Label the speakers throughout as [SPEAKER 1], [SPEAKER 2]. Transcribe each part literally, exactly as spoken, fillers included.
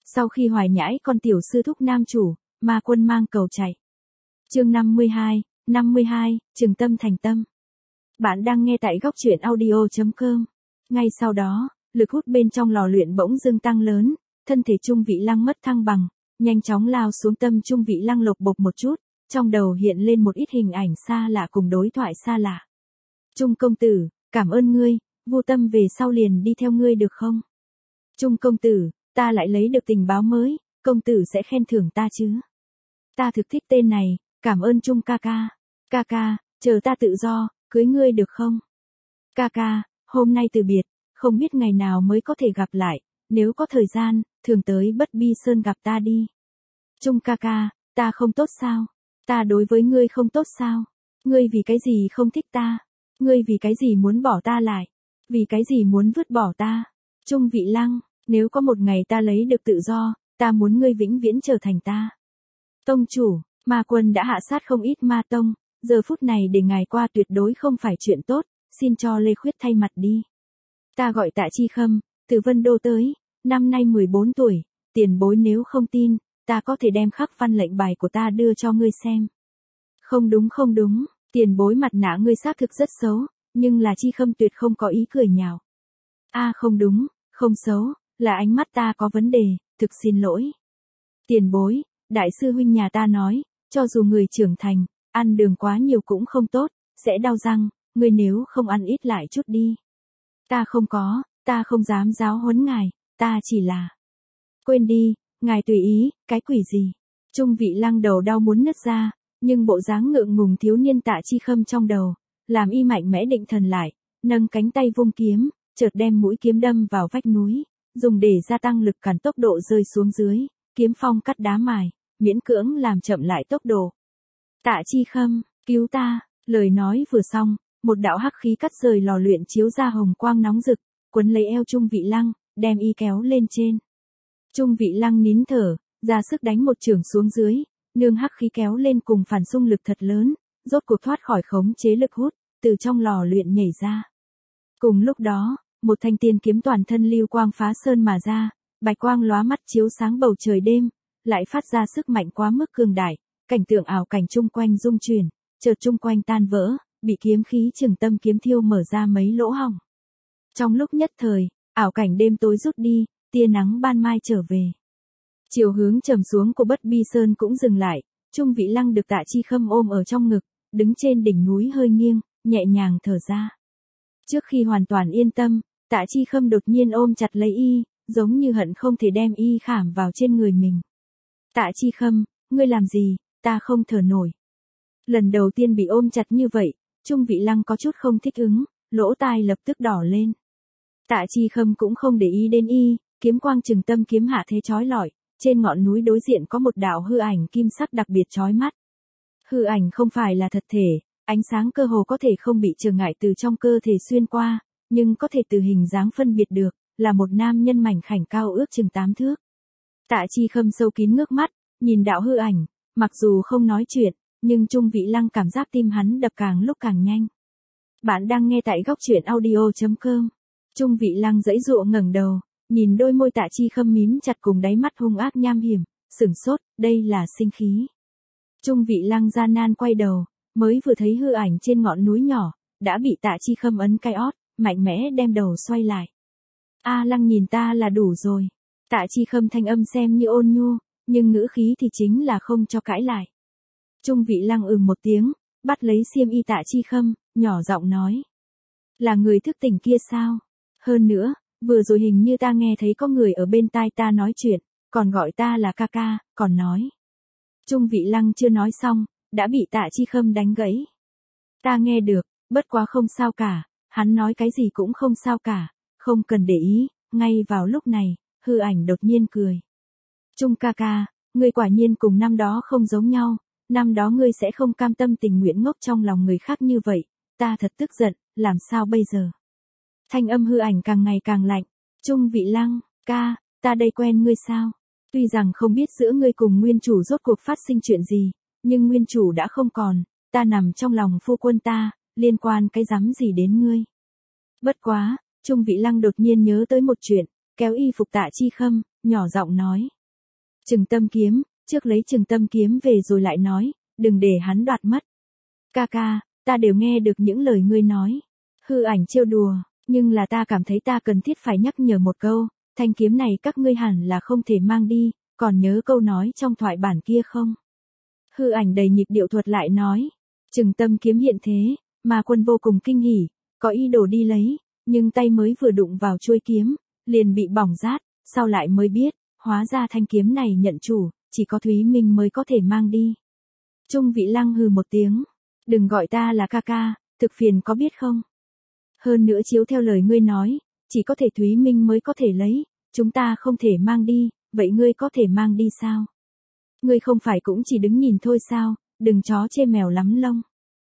[SPEAKER 1] Sau khi hoài nhãi con tiểu sư thúc nam chủ, ma quân mang cầu chạy. Chương năm mươi hai, năm mươi hai, Trường Tâm thành tâm. Bạn đang nghe tại góc truyện audio chấm com. Ngay sau đó, lực hút bên trong lò luyện bỗng dưng tăng lớn, thân thể Trung Vị Lăng mất thăng bằng, nhanh chóng lao xuống tâm Trung Vị Lăng lộc bộc một chút, trong đầu hiện lên một ít hình ảnh xa lạ cùng đối thoại xa lạ. Trung công tử, cảm ơn ngươi, vô tâm về sau liền đi theo ngươi được không? Trung công tử, ta lại lấy được tình báo mới, công tử sẽ khen thưởng ta chứ? Ta thực thích tên này, cảm ơn Trung ca ca. Ca ca, chờ ta tự do, cưới ngươi được không? Ca ca, hôm nay từ biệt, không biết ngày nào mới có thể gặp lại, nếu có thời gian, thường tới Bất Bi Sơn gặp ta đi. Trung ca ca, ta không tốt sao? Ta đối với ngươi không tốt sao? Ngươi vì cái gì không thích ta? Ngươi vì cái gì muốn bỏ ta lại? Vì cái gì muốn vứt bỏ ta? Trung Vị Lăng, nếu có một ngày ta lấy được tự do, ta muốn ngươi vĩnh viễn trở thành ta. Tông chủ, ma quân đã hạ sát không ít ma tông, giờ phút này để ngài qua tuyệt đối không phải chuyện tốt, xin cho Lê Khuyết thay mặt đi. Ta gọi Tạ Chi Khâm, từ Vân Đô tới, năm nay mười bốn tuổi, tiền bối nếu không tin, ta có thể đem khắc văn lệnh bài của ta đưa cho ngươi xem. Không đúng không đúng, tiền bối mặt nạ ngươi xác thực rất xấu, nhưng là Chi Khâm tuyệt không có ý cười nhạo. A à, không đúng, không xấu, là ánh mắt ta có vấn đề, thực xin lỗi. Tiền bối, đại sư huynh nhà ta nói, cho dù người trưởng thành, ăn đường quá nhiều cũng không tốt, sẽ đau răng, ngươi nếu không ăn ít lại chút đi. Ta không có, ta không dám giáo huấn ngài, ta chỉ là... Quên đi, ngài tùy ý, cái quỷ gì. Trung Vị Lăng đầu đau muốn nứt ra, nhưng bộ dáng ngượng ngùng thiếu niên Tạ Chi Khâm trong đầu, làm y mạnh mẽ định thần lại, nâng cánh tay vung kiếm, chợt đem mũi kiếm đâm vào vách núi, dùng để gia tăng lực cản tốc độ rơi xuống dưới, kiếm phong cắt đá mài, miễn cưỡng làm chậm lại tốc độ. Tạ Chi Khâm, cứu ta, lời nói vừa xong, một đạo hắc khí cắt rời lò luyện chiếu ra hồng quang nóng rực, quấn lấy eo Trung Vị Lăng, đem y kéo lên trên. Trung Vị Lăng nín thở, ra sức đánh một chưởng xuống dưới, nương hắc khí kéo lên cùng phản xung lực thật lớn, rốt cuộc thoát khỏi khống chế lực hút, từ trong lò luyện nhảy ra. Cùng lúc đó, một thanh tiên kiếm toàn thân lưu quang phá sơn mà ra, bạch quang lóa mắt chiếu sáng bầu trời đêm, lại phát ra sức mạnh quá mức cường đại, cảnh tượng ảo cảnh chung quanh rung chuyển, chợt chung quanh tan vỡ, bị kiếm khí Trường Tâm kiếm thiêu mở ra mấy lỗ hổng. Trong lúc nhất thời, ảo cảnh đêm tối rút đi, tia nắng ban mai trở về. Chiều hướng trầm xuống của Bất Bi Sơn cũng dừng lại, Trung Vị Lăng được Tạ Chi Khâm ôm ở trong ngực, đứng trên đỉnh núi hơi nghiêng, nhẹ nhàng thở ra. Trước khi hoàn toàn yên tâm, Tạ Chi Khâm đột nhiên ôm chặt lấy y, giống như hận không thể đem y khảm vào trên người mình. Tạ Chi Khâm, ngươi làm gì, ta không thở nổi. Lần đầu tiên bị ôm chặt như vậy, Trung Vị Lăng có chút không thích ứng, lỗ tai lập tức đỏ lên. Tạ Chi Khâm cũng không để ý đến y, kiếm quang Trường Tâm kiếm hạ thế chói lọi, trên ngọn núi đối diện có một đạo hư ảnh kim sắc đặc biệt chói mắt. Hư ảnh không phải là thật thể, ánh sáng cơ hồ có thể không bị trở ngại từ trong cơ thể xuyên qua, nhưng có thể từ hình dáng phân biệt được, là một nam nhân mảnh khảnh cao ước chừng tám thước. Tạ Chi Khâm sâu kín ngước mắt, nhìn đạo hư ảnh, mặc dù không nói chuyện, nhưng Trung Vị Lăng cảm giác tim hắn đập càng lúc càng nhanh. Bạn đang nghe tại góc truyện audio chấm com. Trung Vị Lăng giãy giụa ngẩng đầu, nhìn đôi môi Tạ Chi Khâm mím chặt cùng đáy mắt hung ác nham hiểm, sửng sốt, đây là sinh khí. Trung Vị Lăng gian nan quay đầu, mới vừa thấy hư ảnh trên ngọn núi nhỏ, đã bị Tạ Chi Khâm ấn cái ót, mạnh mẽ đem đầu xoay lại. A Lăng nhìn ta là đủ rồi. Tạ Chi Khâm thanh âm xem như ôn nhu, nhưng ngữ khí thì chính là không cho cãi lại. Trung Vị Lăng ừm một tiếng, bắt lấy xiêm y Tạ Chi Khâm, nhỏ giọng nói. Là người thức tỉnh kia sao? Hơn nữa, vừa rồi hình như ta nghe thấy có người ở bên tai ta nói chuyện, còn gọi ta là ca ca, còn nói. Trung Vị Lăng chưa nói xong, đã bị Tạ Chi Khâm đánh gãy. Ta nghe được, bất quá không sao cả, hắn nói cái gì cũng không sao cả, không cần để ý. Ngay vào lúc này, hư ảnh đột nhiên cười. Trung ca ca, ngươi quả nhiên cùng năm đó không giống nhau, năm đó ngươi sẽ không cam tâm tình nguyện ngốc trong lòng người khác như vậy, ta thật tức giận, làm sao bây giờ? Thanh âm hư ảnh càng ngày càng lạnh. Trung Vị Lăng, ca, ta đây quen ngươi sao? Tuy rằng không biết giữa ngươi cùng nguyên chủ rốt cuộc phát sinh chuyện gì, nhưng nguyên chủ đã không còn, ta nằm trong lòng phu quân ta, liên quan cái rắm gì đến ngươi? Bất quá, Trung Vị Lăng đột nhiên nhớ tới một chuyện, kéo y phục Tạ Chi Khâm, nhỏ giọng nói, Trừng Tâm kiếm, trước lấy Trừng Tâm kiếm về rồi lại nói, đừng để hắn đoạt mất. Ca ca, ta đều nghe được những lời ngươi nói. Hư ảnh trêu đùa, nhưng là ta cảm thấy ta cần thiết phải nhắc nhở một câu, thanh kiếm này các ngươi hẳn là không thể mang đi, còn nhớ câu nói trong thoại bản kia không? Hư ảnh đầy nhịp điệu thuật lại nói, Trừng Tâm kiếm hiện thế, mà Quân vô cùng kinh hỉ, có ý đồ đi lấy, nhưng tay mới vừa đụng vào chuôi kiếm, liền bị bỏng rát, sau lại mới biết, hóa ra thanh kiếm này nhận chủ, chỉ có Thúy Minh mới có thể mang đi. Trung Vị Lăng hừ một tiếng, đừng gọi ta là ca ca, thực phiền có biết không? Hơn nữa chiếu theo lời ngươi nói, chỉ có thể Thúy Minh mới có thể lấy, chúng ta không thể mang đi, vậy ngươi có thể mang đi sao? Ngươi không phải cũng chỉ đứng nhìn thôi sao, đừng chó chê mèo lắm lông.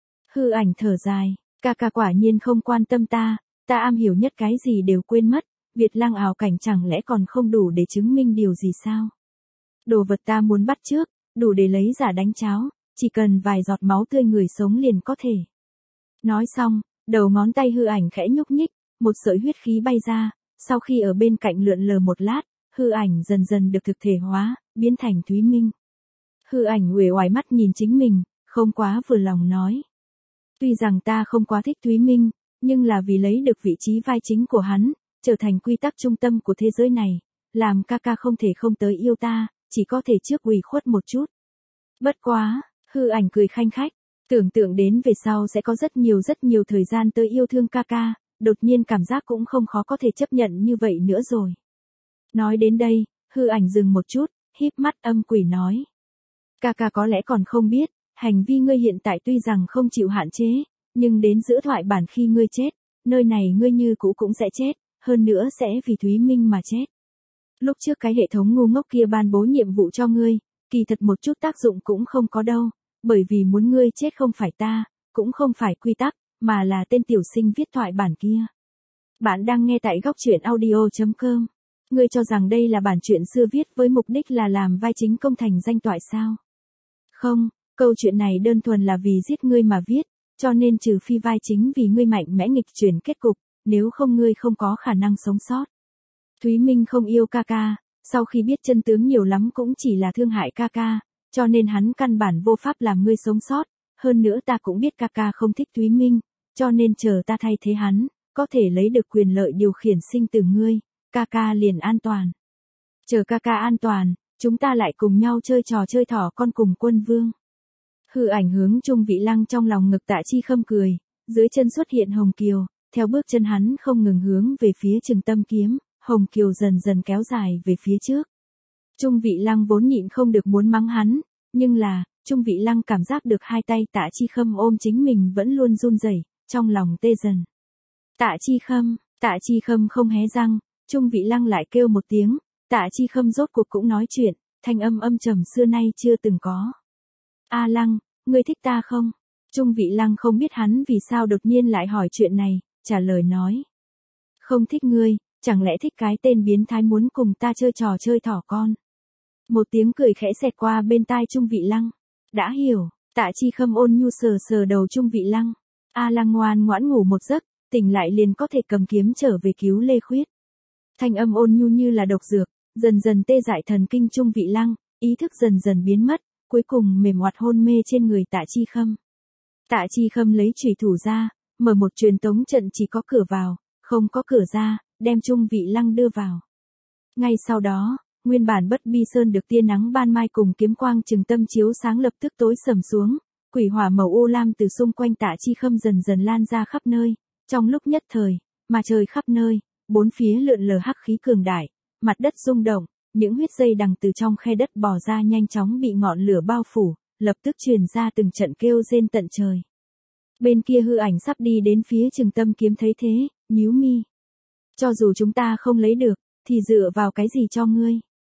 [SPEAKER 1] Hư ảnh thở dài, ca ca quả nhiên không quan tâm ta, ta am hiểu nhất cái gì đều quên mất, Việt Lăng ảo cảnh chẳng lẽ còn không đủ để chứng minh điều gì sao? Đồ vật ta muốn bắt trước, đủ để lấy giả đánh cháo, chỉ cần vài giọt máu tươi người sống liền có thể. Nói xong, đầu ngón tay hư ảnh khẽ nhúc nhích, một sợi huyết khí bay ra, sau khi ở bên cạnh lượn lờ một lát, hư ảnh dần dần được thực thể hóa, biến thành Thúy Minh. Hư ảnh uể oải mắt nhìn chính mình, không quá vừa lòng nói. Tuy rằng ta không quá thích Thúy Minh, nhưng là vì lấy được vị trí vai chính của hắn, trở thành quy tắc trung tâm của thế giới này, làm ca ca không thể không tới yêu ta, chỉ có thể trước ủy khuất một chút. Bất quá, hư ảnh cười khanh khách, tưởng tượng đến về sau sẽ có rất nhiều rất nhiều thời gian tới yêu thương ca ca, đột nhiên cảm giác cũng không khó có thể chấp nhận như vậy nữa rồi. Nói đến đây, hư ảnh dừng một chút, híp mắt âm quỷ nói. Ca ca có lẽ còn không biết, hành vi ngươi hiện tại tuy rằng không chịu hạn chế, nhưng đến giữa thoại bản khi ngươi chết, nơi này ngươi như cũ cũng sẽ chết, hơn nữa sẽ vì Thúy Minh mà chết. Lúc trước cái hệ thống ngu ngốc kia ban bố nhiệm vụ cho ngươi, kỳ thật một chút tác dụng cũng không có đâu, bởi vì muốn ngươi chết không phải ta, cũng không phải quy tắc, mà là tên tiểu sinh viết thoại bản kia. Bạn đang nghe tại góc truyện audio chấm com. Ngươi cho rằng đây là bản truyện xưa viết với mục đích là làm vai chính công thành danh toại sao? Không, câu chuyện này đơn thuần là vì giết ngươi mà viết, cho nên trừ phi vai chính vì ngươi mạnh mẽ nghịch chuyển kết cục, nếu không ngươi không có khả năng sống sót. Thúy Minh không yêu ca ca, sau khi biết chân tướng nhiều lắm cũng chỉ là thương hại ca ca, cho nên hắn căn bản vô pháp làm ngươi sống sót, hơn nữa ta cũng biết ca ca không thích Thúy Minh, cho nên chờ ta thay thế hắn, có thể lấy được quyền lợi điều khiển sinh tử ngươi, ca ca liền an toàn. Chờ ca ca an toàn, chúng ta lại cùng nhau chơi trò chơi thỏ con cùng Quân Vương. Hư ảnh hướng Trung Vị Lăng trong lòng ngực Tạ Chi Khâm cười, dưới chân xuất hiện Hồng Kiều, theo bước chân hắn không ngừng hướng về phía Trừng Tâm kiếm, Hồng Kiều dần dần kéo dài về phía trước. Trung Vị Lăng vốn nhịn không được muốn mắng hắn, nhưng là, Trung Vị Lăng cảm giác được hai tay Tạ Chi Khâm ôm chính mình vẫn luôn run rẩy, trong lòng tê dần. Tạ Chi Khâm, Tạ Chi Khâm không hé răng, Trung Vị Lăng lại kêu một tiếng, Tạ Chi Khâm rốt cuộc cũng nói chuyện, thanh âm âm trầm xưa nay chưa từng có. A Lăng, ngươi thích ta không? Trung Vị Lăng không biết hắn vì sao đột nhiên lại hỏi chuyện này, trả lời nói. Không thích ngươi, chẳng lẽ thích cái tên biến thái muốn cùng ta chơi trò chơi thỏ con? Một tiếng cười khẽ xẹt qua bên tai Trung Vị Lăng. Đã hiểu, Tạ Chi Khâm ôn nhu sờ sờ đầu Trung Vị Lăng. A Lăng ngoan ngoãn ngủ một giấc, tỉnh lại liền có thể cầm kiếm trở về cứu Lê Khuyết. Thanh âm ôn nhu như là độc dược, dần dần tê dại thần kinh Trung Vị Lăng, ý thức dần dần biến mất, cuối cùng mềm oặt hôn mê trên người Tạ Chi Khâm. Tạ Chi Khâm lấy chủy thủ ra, mở một truyền tống trận chỉ có cửa vào, không có cửa ra, đem Trung Vị Lăng đưa vào. Ngay sau đó, nguyên bản Bất Bi Sơn được tia nắng ban mai cùng kiếm quang Trừng Tâm chiếu sáng lập tức tối sầm xuống, quỷ hỏa màu u lam từ xung quanh Tạ Chi Khâm dần dần lan ra khắp nơi, trong lúc nhất thời, mà trời khắp nơi, bốn phía lượn lờ hắc khí cường đại, mặt đất rung động, những huyết dây đằng từ trong khe đất bò ra nhanh chóng bị ngọn lửa bao phủ, lập tức truyền ra từng trận kêu rên tận trời. Bên kia hư ảnh sắp đi đến phía Trừng Tâm kiếm thấy thế, nhíu mi. Cho dù chúng ta không lấy được, thì dựa vào cái gì cho ngươi?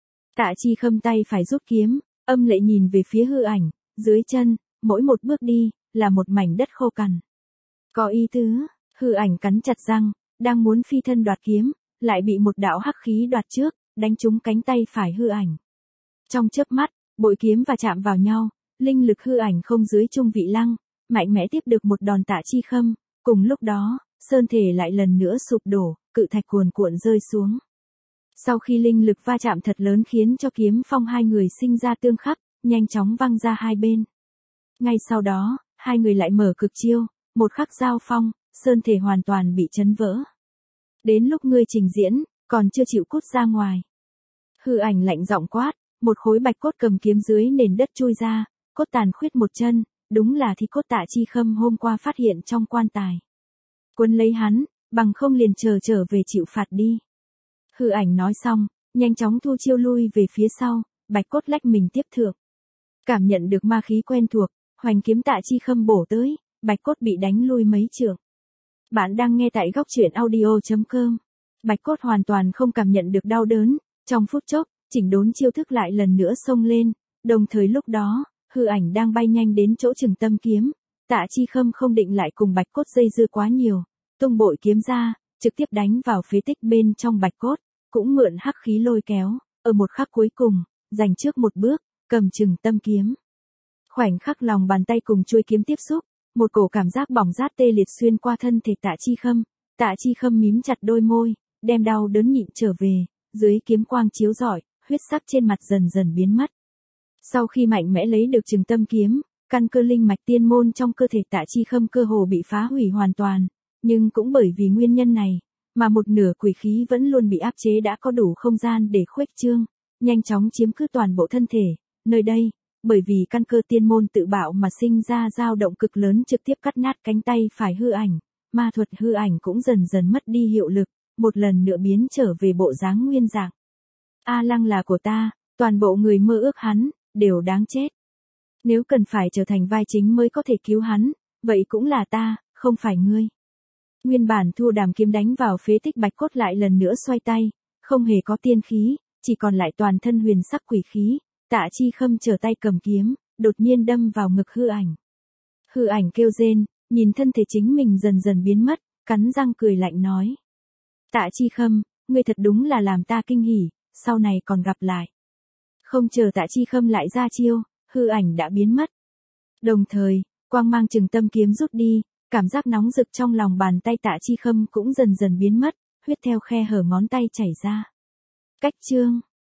[SPEAKER 1] Tạ Chi Khâm tay phải rút kiếm, âm lệ nhìn về phía hư ảnh, dưới chân, mỗi một bước đi, là một mảnh đất khô cằn. Có ý tứ, hư ảnh cắn chặt răng, đang muốn phi thân đoạt kiếm, lại bị một đạo hắc khí đoạt trước, đánh trúng cánh tay phải hư ảnh. Trong chớp mắt, bội kiếm và chạm vào nhau, linh lực hư ảnh không dưới Trung Vị Lăng, mạnh mẽ tiếp được một đòn Tạ Chi Khâm, cùng lúc đó, sơn thể lại lần nữa sụp đổ, cự thạch cuồn cuộn rơi xuống. Sau khi linh lực va chạm thật lớn khiến cho kiếm phong hai người sinh ra tương khắc, nhanh chóng văng ra hai bên. Ngay sau đó, hai người lại mở cực chiêu, một khắc giao phong, sơn thể hoàn toàn bị chấn vỡ. Đến lúc ngươi trình diễn, còn chưa chịu cút ra ngoài. Hư ảnh lạnh giọng quát, một khối bạch cốt cầm kiếm dưới nền đất chui ra, cốt tàn khuyết một chân, đúng là thi cốt Tạ Chi Khâm hôm qua phát hiện trong quan tài. Quân lấy hắn, bằng không liền chờ trở về chịu phạt đi. Hư ảnh nói xong, nhanh chóng thu chiêu lui về phía sau, bạch cốt lách mình tiếp thượng. Cảm nhận được ma khí quen thuộc, hoành kiếm Tạ Chi Khâm bổ tới, bạch cốt bị đánh lui mấy trượng. Bạn đang nghe tại góc truyện audio chấm com. Bạch cốt hoàn toàn không cảm nhận được đau đớn, trong phút chốc, chỉnh đốn chiêu thức lại lần nữa xông lên, đồng thời lúc đó, hư ảnh đang bay nhanh đến chỗ Trừng Tâm kiếm. Tạ Chi Khâm không định lại cùng bạch cốt dây dưa quá nhiều, tung bội kiếm ra, trực tiếp đánh vào phế tích bên trong bạch cốt, cũng mượn hắc khí lôi kéo, ở một khắc cuối cùng, giành trước một bước, cầm Trừng Tâm kiếm. Khoảnh khắc lòng bàn tay cùng chuôi kiếm tiếp xúc, một cổ cảm giác bỏng rát tê liệt xuyên qua thân thể Tạ Chi Khâm, Tạ Chi Khâm mím chặt đôi môi, đem đau đớn nhịn trở về, dưới kiếm quang chiếu rọi, huyết sắc trên mặt dần dần biến mất. Sau khi mạnh mẽ lấy được Trừng Tâm kiếm, căn cơ linh mạch tiên môn trong cơ thể Tạ Chi Khâm cơ hồ bị phá hủy hoàn toàn, nhưng cũng bởi vì nguyên nhân này, mà một nửa quỷ khí vẫn luôn bị áp chế đã có đủ không gian để khuếch trương, nhanh chóng chiếm cứ toàn bộ thân thể. Nơi đây, bởi vì căn cơ tiên môn tự bạo mà sinh ra dao động cực lớn trực tiếp cắt nát cánh tay phải hư ảnh, ma thuật hư ảnh cũng dần dần mất đi hiệu lực, một lần nữa biến trở về bộ dáng nguyên dạng. A Lăng là của ta, toàn bộ người mơ ước hắn, đều đáng chết. Nếu cần phải trở thành vai chính mới có thể cứu hắn, vậy cũng là ta, không phải ngươi. Nguyên bản Thu Đàm kiếm đánh vào phế tích bạch cốt lại lần nữa xoay tay, không hề có tiên khí, chỉ còn lại toàn thân huyền sắc quỷ khí. Tạ Chi Khâm trở tay cầm kiếm, đột nhiên đâm vào ngực hư ảnh. Hư ảnh kêu rên, nhìn thân thể chính mình dần dần biến mất, cắn răng cười lạnh nói. Tạ Chi Khâm, ngươi thật đúng là làm ta kinh hỉ, sau này còn gặp lại. Không chờ Tạ Chi Khâm lại ra chiêu, hư ảnh đã biến mất. Đồng thời, quang mang Trừng Tâm kiếm rút đi, cảm giác nóng rực trong lòng bàn tay Tạ Chi Khâm cũng dần dần biến mất, huyết theo khe hở ngón tay chảy ra. Cách chương